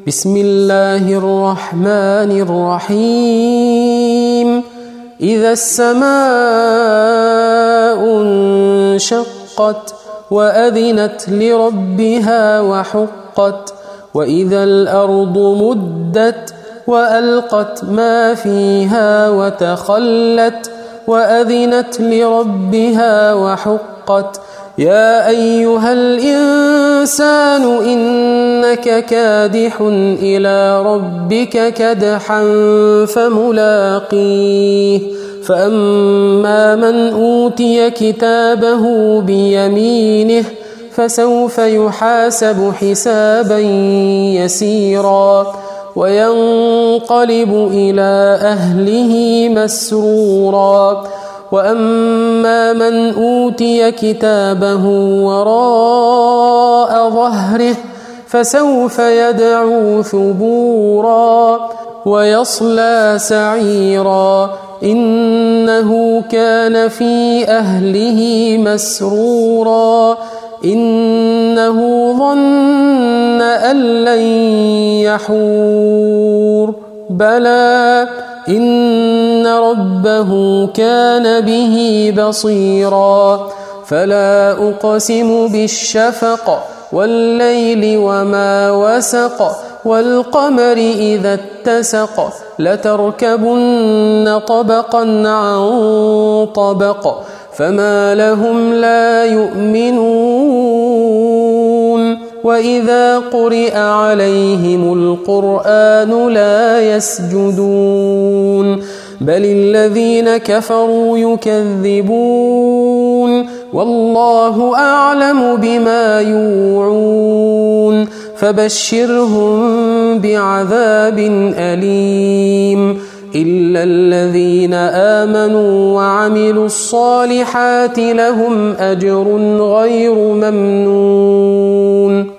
بسم الله الرحمن الرحيم إذا السماء انشقت وأذنت لربها وحقت وإذا الأرض مدت وألقت ما فيها وتخلت وأذنت لربها وحقت يا أيها الإنسان إنك كادح إلى ربك كدحا فملاقيه فأما من أوتي كتابه بيمينه فسوف يحاسب حسابا يسيرا وينقلب إلى أهله مسرورا وأما من أوتي كتابه وراء ظهره فسوف يدعو ثبورا ويصلى سعيرا إنه كان في أهله مسرورا إنه ظن أن لن يحور بلى إن ربه كان به بصيرا فلا أقسم بالشفق والليل وما وسق والقمر إذا اتسق لتركبن طبقا عن طبق فما لهم لا يؤمنون وإذا قرئ عليهم القرآن لا يسجدون بل الذين كفروا يكذبون والله أعلم بما يوعون فبشرهم بعذاب أليم إلا الذين آمنوا وعملوا الصالحات لهم أجر غير ممنون